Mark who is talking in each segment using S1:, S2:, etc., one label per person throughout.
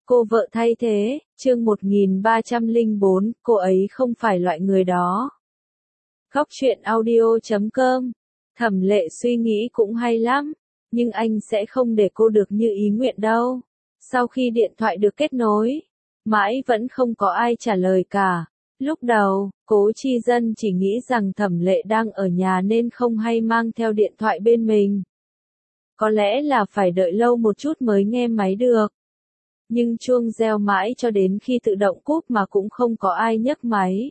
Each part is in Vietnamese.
S1: Cô vợ thay thế, chương 1304, cô ấy không phải loại người đó. Góc truyện audio.com. Thẩm Lệ suy nghĩ cũng hay lắm, nhưng anh sẽ không để cô được như ý nguyện đâu. Sau khi điện thoại được kết nối, mãi vẫn không có ai trả lời cả. Lúc đầu, Cố Chi Dân chỉ nghĩ rằng Thẩm Lệ đang ở nhà nên không hay mang theo điện thoại bên mình. Có lẽ là phải đợi lâu một chút mới nghe máy được. Nhưng chuông reo mãi cho đến khi tự động cúp mà cũng không có ai nhấc máy.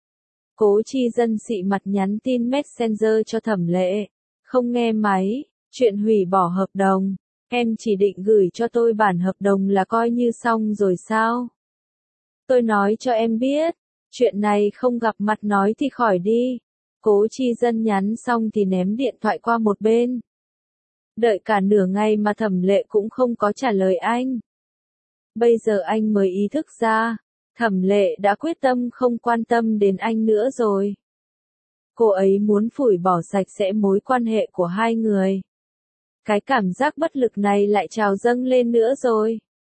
S1: Cố Chi Dân xị mặt nhắn tin Messenger cho Thẩm Lệ. Không nghe máy, chuyện hủy bỏ hợp đồng. Em chỉ định gửi cho tôi bản hợp đồng là coi như xong rồi sao? Tôi nói cho em biết, chuyện này không gặp mặt nói thì khỏi đi. Cố Chi Dân nhắn xong thì ném điện thoại qua một bên. Đợi cả nửa ngày mà Thẩm Lệ cũng không có trả lời anh. Bây giờ anh mới ý thức ra, Thẩm Lệ đã quyết tâm không quan tâm đến anh nữa rồi. Cô ấy muốn phủi bỏ sạch sẽ mối quan hệ của hai người. Cái cảm giác bất lực này lại trào dâng lên nữa rồi.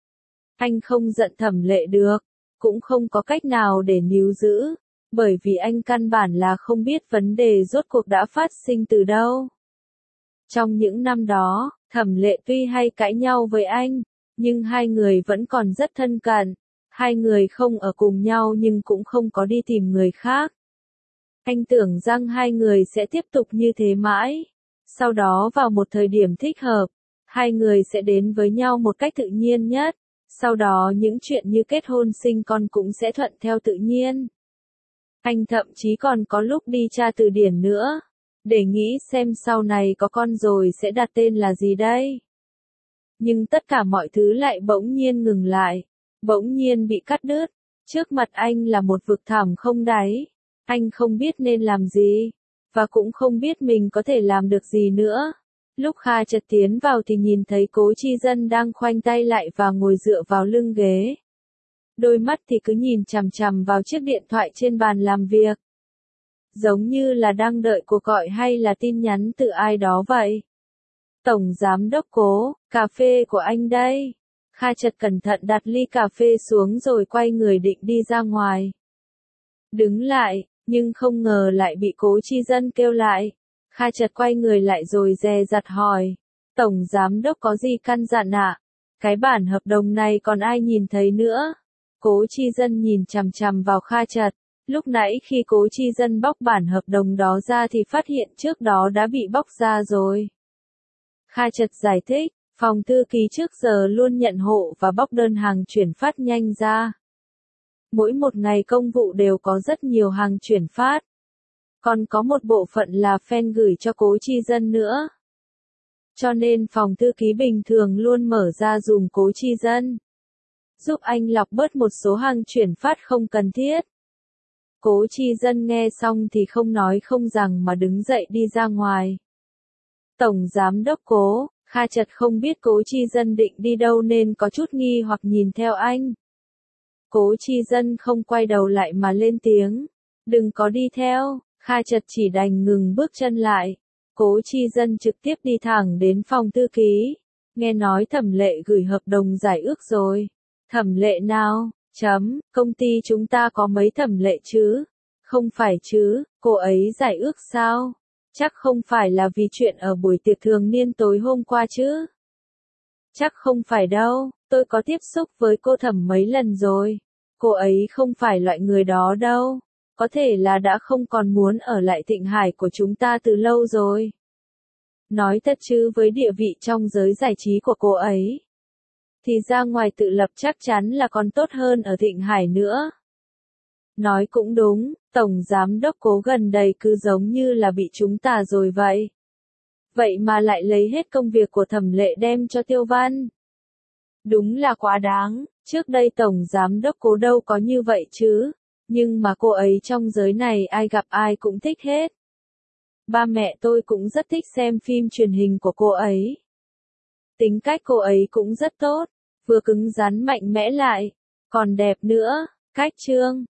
S1: Anh không giận Thẩm Lệ được, cũng không có cách nào để níu giữ, bởi vì anh căn bản là không biết vấn đề rốt cuộc đã phát sinh từ đâu. Trong những năm đó, Thẩm Lệ tuy hay cãi nhau với anh, nhưng hai người vẫn còn rất thân cận. Hai người không ở cùng nhau nhưng cũng không có đi tìm người khác. Anh tưởng rằng hai người sẽ tiếp tục như thế mãi. Sau đó vào một thời điểm thích hợp, hai người sẽ đến với nhau một cách tự nhiên nhất. Sau đó những chuyện như kết hôn sinh con cũng sẽ thuận theo tự nhiên. Anh thậm chí còn có lúc đi tra từ điển nữa, để nghĩ xem sau này có con rồi sẽ đặt tên là gì đây. Nhưng tất cả mọi thứ lại bỗng nhiên ngừng lại, bỗng nhiên bị cắt đứt. Trước mặt anh là một vực thẳm không đáy. Anh không biết nên làm gì, và cũng không biết mình có thể làm được gì nữa. Lúc Kha chợt tiến vào thì nhìn thấy Cố Chi Dân đang khoanh tay lại và ngồi dựa vào lưng ghế. Đôi mắt thì cứ nhìn chằm chằm vào chiếc điện thoại trên bàn làm việc. Giống như là đang đợi cuộc gọi hay là tin nhắn từ ai đó vậy. Tổng Giám đốc Cố, cà phê của anh đây. Kha chợt cẩn thận đặt ly cà phê xuống rồi quay người định đi ra ngoài. Đứng lại, nhưng không ngờ lại bị Cố Chi Dân kêu lại. Kha chợt quay người lại rồi dè dặt hỏi. Tổng Giám đốc có gì căn dặn ạ? Cái bản hợp đồng này còn ai nhìn thấy nữa? Cố Chi Dân nhìn chằm chằm vào Kha chợt. Lúc nãy khi Cố Chi Dân bóc bản hợp đồng đó ra thì phát hiện trước đó đã bị bóc ra rồi. Kha chợt giải thích, phòng thư ký trước giờ luôn nhận hộ và bóc đơn hàng chuyển phát nhanh ra. Mỗi một ngày công vụ đều có rất nhiều hàng chuyển phát. Còn có một bộ phận là fan gửi cho Cố Chi Dân nữa. Cho nên phòng thư ký bình thường luôn mở ra dùm Cố Chi Dân, giúp anh lọc bớt một số hàng chuyển phát không cần thiết. Cố Chi Dân nghe xong thì không nói không rằng mà đứng dậy đi ra ngoài. Tổng Giám đốc Cố, Kha chợt không biết Cố Chi Dân định đi đâu nên có chút nghi hoặc nhìn theo anh. Cố Chi Dân không quay đầu lại mà lên tiếng. Đừng có đi theo. Kha chợt chỉ đành ngừng bước chân lại. Cố Chi Dân trực tiếp đi thẳng đến phòng thư ký. Nghe nói Thẩm Lệ gửi hợp đồng giải ước rồi. Thẩm Lệ nào? Công ty chúng ta có mấy Thẩm Lệ chứ? Không phải chứ, cô ấy giải ước sao? Chắc không phải là vì chuyện ở buổi tiệc thường niên tối hôm qua chứ? Chắc không phải đâu, tôi có tiếp xúc với cô Thẩm mấy lần rồi. Cô ấy không phải loại người đó đâu. Có thể là đã không còn muốn ở lại Thịnh Hải của chúng ta từ lâu rồi. Nói thật chứ với địa vị trong giới giải trí của cô ấy, thì ra ngoài tự lập chắc chắn là còn tốt hơn ở Thịnh Hải nữa. Nói cũng đúng, Tổng Giám đốc Cố gần đây cứ giống như là bị chúng ta rồi vậy. Vậy mà lại lấy hết công việc của Thẩm Lệ đem cho Tiêu Văn. Đúng là quá đáng, trước đây Tổng Giám đốc Cố đâu có như vậy chứ. Nhưng mà cô ấy trong giới này ai gặp ai cũng thích hết. Ba mẹ tôi cũng rất thích xem phim truyền hình của cô ấy. Tính cách cô ấy cũng rất tốt, vừa cứng rắn mạnh mẽ lại, còn đẹp nữa. Cách chương